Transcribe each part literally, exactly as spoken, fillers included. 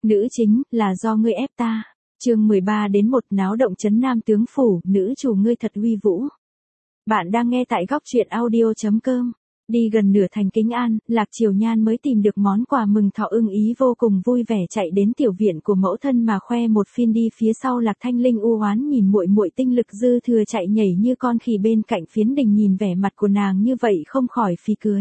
Nữ chính, là do ngươi ép ta. Chương mười ba đến một náo động trấn Nam tướng phủ, nữ chủ ngươi thật uy vũ. Bạn đang nghe tại góc truyện audio chấm com. Đi gần nửa thành Kính An, Lạc Triều Nhan mới tìm được món quà mừng thọ ưng ý vô cùng vui vẻ chạy đến tiểu viện của mẫu thân mà khoe một phiên đi phía sau Lạc Thanh Linh u oán nhìn muội muội tinh lực dư thừa chạy nhảy như con khỉ bên cạnh phiến đình nhìn vẻ mặt của nàng như vậy không khỏi phì cười.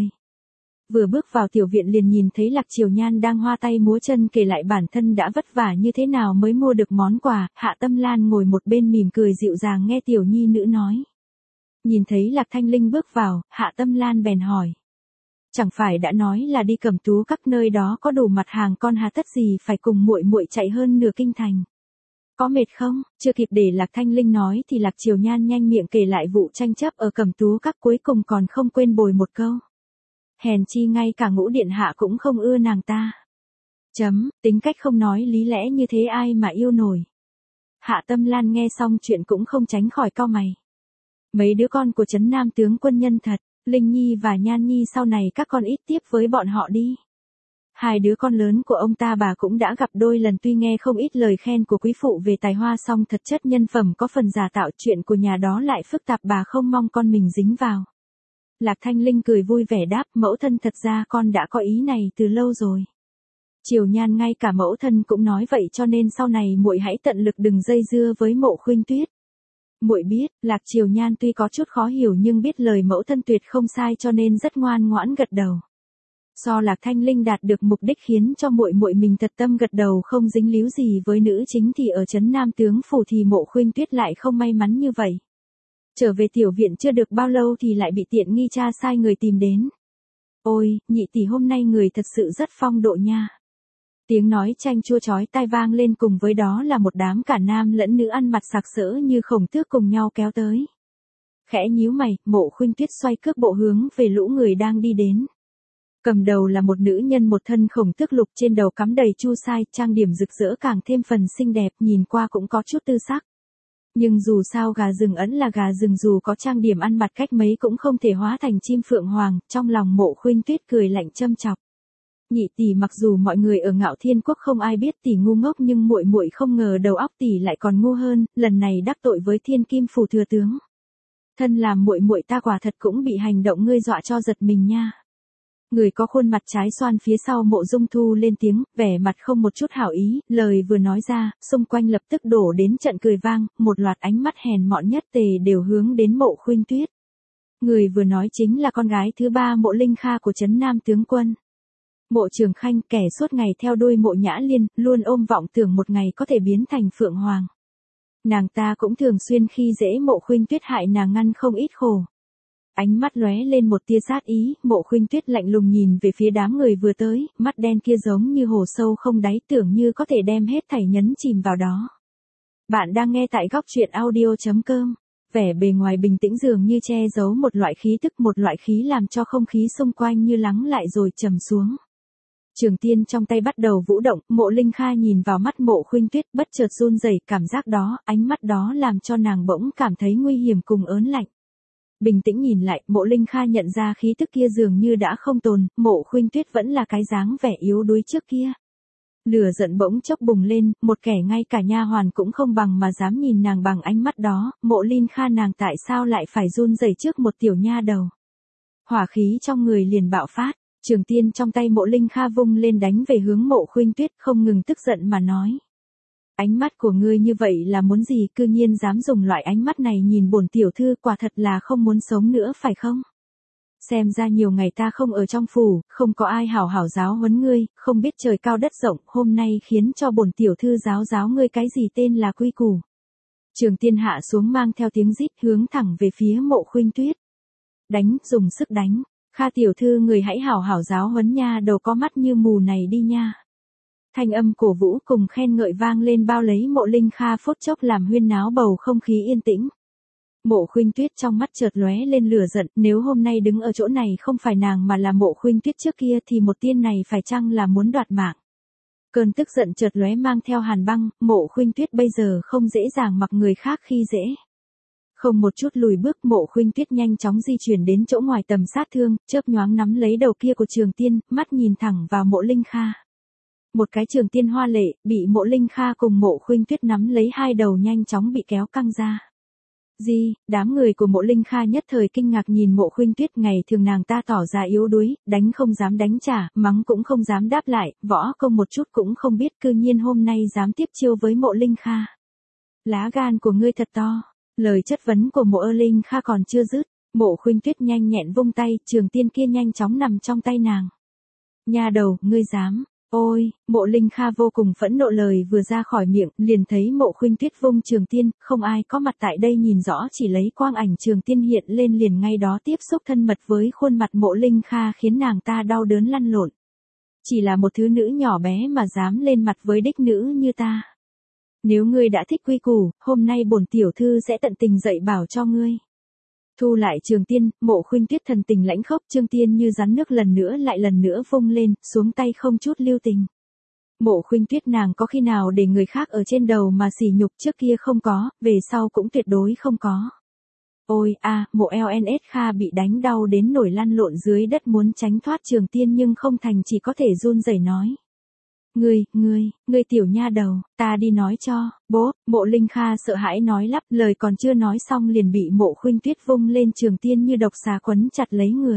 Vừa bước vào tiểu viện liền nhìn thấy Lạc Triều Nhan đang hoa tay múa chân kể lại bản thân đã vất vả như thế nào mới mua được món quà, Hạ Tâm Lan ngồi một bên mỉm cười dịu dàng nghe tiểu nhi nữ nói. Nhìn thấy Lạc Thanh Linh bước vào, Hạ Tâm Lan bèn hỏi. Chẳng phải đã nói là đi Cẩm Tú các nơi đó có đủ mặt hàng con hà tất gì phải cùng muội muội chạy hơn nửa kinh thành. Có mệt không? Chưa kịp để Lạc Thanh Linh nói thì Lạc Triều Nhan nhanh miệng kể lại vụ tranh chấp ở Cẩm Tú các cuối cùng còn không quên bồi một câu. Hèn chi ngay cả Ngũ điện hạ cũng không ưa nàng ta. Chấm, tính cách không nói lý lẽ như thế ai mà yêu nổi. Hạ Tâm Lan nghe xong chuyện cũng không tránh khỏi cau mày. Mấy đứa con của trấn Nam tướng quân nhân thật, Linh Nhi và Nhan Nhi sau này các con ít tiếp với bọn họ đi. Hai đứa con lớn của ông ta bà cũng đã gặp đôi lần tuy nghe không ít lời khen của quý phụ về tài hoa song thật chất nhân phẩm có phần giả tạo chuyện của nhà đó lại phức tạp bà không mong con mình dính vào. Lạc Thanh Linh cười vui vẻ đáp mẫu thân thật ra con đã có ý này từ lâu rồi. Triều Nhan ngay cả mẫu thân cũng nói vậy cho nên sau này muội hãy tận lực đừng dây dưa với Mộ Khuynh Tuyết. Muội biết, Lạc Triều Nhan tuy có chút khó hiểu nhưng biết lời mẫu thân tuyệt không sai cho nên rất ngoan ngoãn gật đầu. Do Lạc Thanh Linh đạt được mục đích khiến cho muội muội mình thật tâm gật đầu không dính líu gì với nữ chính thì ở trấn Nam tướng phủ thì Mộ Khuynh Tuyết lại không may mắn như vậy. Trở về tiểu viện chưa được bao lâu thì lại bị tiện nghi cha sai người tìm đến. Ôi, nhị tỷ hôm nay người thật sự rất phong độ nha. Tiếng nói chanh chua chói tai vang lên cùng với đó là một đám cả nam lẫn nữ ăn mặc sặc sỡ như khổng tước cùng nhau kéo tới. Khẽ nhíu mày, Mộ Khuynh Tuyết xoay cước bộ hướng về lũ người đang đi đến. Cầm đầu là một nữ nhân một thân khổng tước lục trên đầu cắm đầy chu sai, trang điểm rực rỡ càng thêm phần xinh đẹp nhìn qua cũng có chút tư sắc. Nhưng dù sao gà rừng ẩn là gà rừng dù có trang điểm ăn mặc cách mấy cũng không thể hóa thành chim phượng hoàng, trong lòng Mộ Khuynh Tuyết cười lạnh châm chọc. Nhị tỷ mặc dù mọi người ở Ngạo Thiên Quốc không ai biết tỷ ngu ngốc nhưng muội muội không ngờ đầu óc tỷ lại còn ngu hơn, lần này đắc tội với Thiên Kim phủ thừa tướng. Thân làm muội muội ta quả thật cũng bị hành động ngươi dọa cho giật mình nha. Người có khuôn mặt trái xoan phía sau Mộ Dung Thu lên tiếng, vẻ mặt không một chút hảo ý, lời vừa nói ra, xung quanh lập tức đổ đến trận cười vang, một loạt ánh mắt hèn mọn nhất tề đều hướng đến Mộ Khuynh Tuyết. Người vừa nói chính là con gái thứ ba Mộ Linh Kha của trấn Nam tướng quân. Mộ Trường Khanh kẻ suốt ngày theo đuôi Mộ Nhã Liên, luôn ôm vọng tưởng một ngày có thể biến thành Phượng Hoàng. Nàng ta cũng thường xuyên khi dễ Mộ Khuynh Tuyết hại nàng ngăn không ít khổ. Ánh mắt lóe lên một tia sát ý, Mộ Khuynh Tuyết lạnh lùng nhìn về phía đám người vừa tới, mắt đen kia giống như hồ sâu không đáy tưởng như có thể đem hết thảy nhấn chìm vào đó. Bạn đang nghe tại góc truyện audio chấm com. Vẻ bề ngoài bình tĩnh dường như che giấu một loại khí tức một loại khí làm cho không khí xung quanh như lắng lại rồi trầm xuống. Trường tiên trong tay bắt đầu vũ động, Mộ Linh Kha nhìn vào mắt Mộ Khuynh Tuyết bất chợt run rẩy, cảm giác đó, ánh mắt đó làm cho nàng bỗng cảm thấy nguy hiểm cùng ớn lạnh. Bình tĩnh nhìn lại, Mộ Linh Kha nhận ra khí tức kia dường như đã không tồn, Mộ Khuynh Tuyết vẫn là cái dáng vẻ yếu đuối trước kia. Lửa giận bỗng chốc bùng lên, một kẻ ngay cả nha hoàn cũng không bằng mà dám nhìn nàng bằng ánh mắt đó, Mộ Linh Kha nàng tại sao lại phải run rẩy trước một tiểu nha đầu. Hỏa khí trong người liền bạo phát. Trường tiên trong tay Mộ Linh Kha vung lên đánh về hướng Mộ Khuynh Tuyết không ngừng tức giận mà nói. Ánh mắt của ngươi như vậy là muốn gì cư nhiên dám dùng loại ánh mắt này nhìn bổn tiểu thư quả thật là không muốn sống nữa phải không? Xem ra nhiều ngày ta không ở trong phủ, không có ai hảo hảo giáo huấn ngươi, không biết trời cao đất rộng, hôm nay khiến cho bổn tiểu thư giáo giáo ngươi cái gì tên là quy củ. Trường tiên hạ xuống mang theo tiếng rít hướng thẳng về phía Mộ Khuynh Tuyết. Đánh, dùng sức đánh. Kha tiểu thư người hãy hảo hảo giáo huấn nha đầu có mắt như mù này đi nha. Thanh âm cổ vũ cùng khen ngợi vang lên bao lấy Mộ Linh Kha phút chốc làm huyên náo bầu không khí yên tĩnh. Mộ Khuynh Tuyết trong mắt chợt lóe lên lửa giận, nếu hôm nay đứng ở chỗ này không phải nàng mà là Mộ Khuynh Tuyết trước kia thì một tiên này phải chăng là muốn đoạt mạng. Cơn tức giận chợt lóe mang theo hàn băng, Mộ Khuynh Tuyết bây giờ không dễ dàng mặc người khác khi dễ. Không một chút lùi bước Mộ Khuynh Tuyết nhanh chóng di chuyển đến chỗ ngoài tầm sát thương, chớp nhoáng nắm lấy đầu kia của Trường Tiên, mắt nhìn thẳng vào Mộ Linh Kha. Một cái Trường Tiên hoa lệ, bị Mộ Linh Kha cùng Mộ Khuynh Tuyết nắm lấy hai đầu nhanh chóng bị kéo căng ra. Gì, đám người của Mộ Linh Kha nhất thời kinh ngạc nhìn Mộ Khuynh Tuyết, ngày thường nàng ta tỏ ra yếu đuối, đánh không dám đánh trả, mắng cũng không dám đáp lại, võ công một chút cũng không biết, cư nhiên hôm nay dám tiếp chiêu với Mộ Linh Kha. Lá gan của ngươi thật to. Lời chất vấn của Mộ Linh Kha còn chưa dứt, Mộ Khuynh Tuyết nhanh nhẹn vung tay, trường tiên kia nhanh chóng nằm trong tay nàng. Nha đầu, ngươi dám. Ôi, Mộ Linh Kha vô cùng phẫn nộ, lời vừa ra khỏi miệng, liền thấy Mộ Khuynh Tuyết vung trường tiên, không ai có mặt tại đây nhìn rõ, chỉ lấy quang ảnh trường tiên hiện lên liền ngay đó tiếp xúc thân mật với khuôn mặt Mộ Linh Kha khiến nàng ta đau đớn lăn lộn. Chỉ là một thứ nữ nhỏ bé mà dám lên mặt với đích nữ như ta. Nếu ngươi đã thích quy củ, hôm nay bổn tiểu thư sẽ tận tình dạy bảo cho ngươi. Thu lại trường tiên, Mộ Khuynh Tuyết thần tình lãnh khốc, trường tiên như rắn nước lần nữa lại lần nữa vung lên, xuống tay không chút lưu tình. Mộ Khuynh Tuyết nàng có khi nào để người khác ở trên đầu mà sỉ nhục, trước kia không có, về sau cũng tuyệt đối không có. Ôi a, à, Mộ lờ en ét Kha bị đánh đau đến nổi lăn lộn dưới đất muốn tránh thoát trường tiên nhưng không thành, chỉ có thể run rẩy nói. Ngươi, ngươi, ngươi tiểu nha đầu, ta đi nói cho, bố. Mộ Linh Kha sợ hãi nói lắp, lời còn chưa nói xong liền bị Mộ Khuynh Tuyết vung lên trường tiên như độc xà quấn chặt lấy người.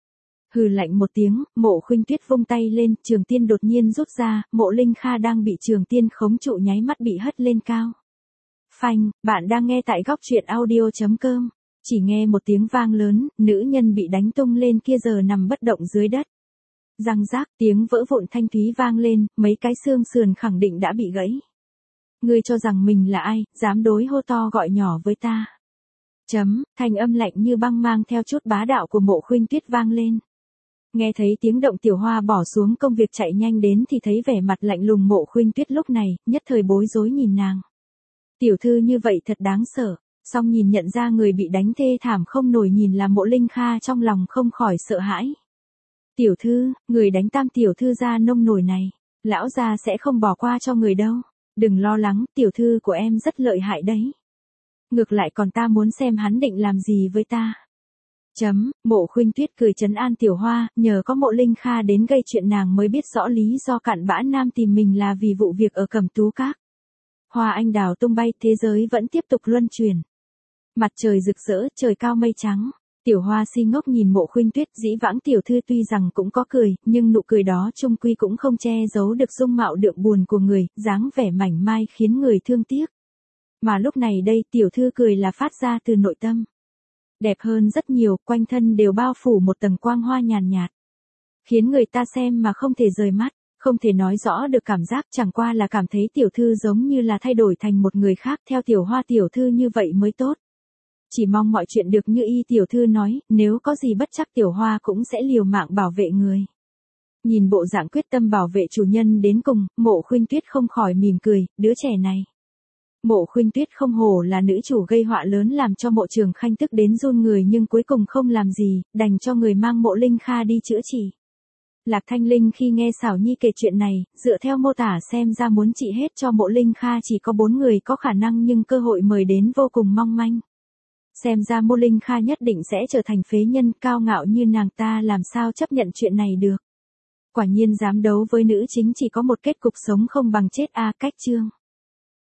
Hừ lạnh một tiếng, Mộ Khuynh Tuyết vung tay lên, trường tiên đột nhiên rút ra, Mộ Linh Kha đang bị trường tiên khống trụ nháy mắt bị hất lên cao. Phanh, bạn đang nghe tại góc truyện audio chấm com. Chỉ nghe một tiếng vang lớn, nữ nhân bị đánh tung lên kia giờ nằm bất động dưới đất. Răng rác, tiếng vỡ vụn thanh thúy vang lên, mấy cái xương sườn khẳng định đã bị gãy. Ngươi cho rằng mình là ai, dám đối hô to gọi nhỏ với ta. Chấm, thanh âm lạnh như băng mang theo chút bá đạo của Mộ Khuynh Tuyết vang lên. Nghe thấy tiếng động Tiểu Hoa bỏ xuống công việc chạy nhanh đến thì thấy vẻ mặt lạnh lùng Mộ Khuynh Tuyết lúc này, nhất thời bối rối nhìn nàng. Tiểu thư như vậy thật đáng sợ, song nhìn nhận ra người bị đánh thê thảm không nổi nhìn là Mộ Linh Kha trong lòng không khỏi sợ hãi. Tiểu thư, người đánh tam tiểu thư ra nông nổi này, lão gia sẽ không bỏ qua cho người đâu. Đừng lo lắng, tiểu thư của em rất lợi hại đấy. Ngược lại còn ta muốn xem hắn định làm gì với ta. Chấm, Mộ Khuynh Tuyết cười trấn an Tiểu Hoa, nhờ có Mộ Linh Kha đến gây chuyện nàng mới biết rõ lý do cặn bã nam tìm mình là vì vụ việc ở Cẩm Tú Các. Hoa anh đào tung bay, thế giới vẫn tiếp tục luân chuyển. Mặt trời rực rỡ, trời cao mây trắng. Tiểu Hoa si ngốc nhìn Mộ Khuynh Tuyết, dĩ vãng tiểu thư tuy rằng cũng có cười, nhưng nụ cười đó chung quy cũng không che giấu được dung mạo đượm buồn của người, dáng vẻ mảnh mai khiến người thương tiếc. Mà lúc này đây tiểu thư cười là phát ra từ nội tâm. Đẹp hơn rất nhiều, quanh thân đều bao phủ một tầng quang hoa nhàn nhạt. Khiến người ta xem mà không thể rời mắt, không thể nói rõ được cảm giác, chẳng qua là cảm thấy tiểu thư giống như là thay đổi thành một người khác, theo Tiểu Hoa tiểu thư như vậy mới tốt. Chỉ mong mọi chuyện được như y tiểu thư nói, nếu có gì bất chắc Tiểu Hoa cũng sẽ liều mạng bảo vệ người. Nhìn bộ dạng quyết tâm bảo vệ chủ nhân đến cùng, Mộ Khuynh Tuyết không khỏi mỉm cười, đứa trẻ này. Mộ Khuynh Tuyết không hổ là nữ chủ gây họa lớn làm cho Mộ Trường Khanh tức đến run người nhưng cuối cùng không làm gì, đành cho người mang Mộ Linh Kha đi chữa trị. Lạc Thanh Linh khi nghe Xảo Nhi kể chuyện này, dựa theo mô tả xem ra muốn trị hết cho Mộ Linh Kha chỉ có bốn người có khả năng nhưng cơ hội mời đến vô cùng mong manh. Xem ra Mộ Linh Kha nhất định sẽ trở thành phế nhân, cao ngạo như nàng ta làm sao chấp nhận chuyện này được. Quả nhiên dám đấu với nữ chính chỉ có một kết cục sống không bằng chết a. Cách chương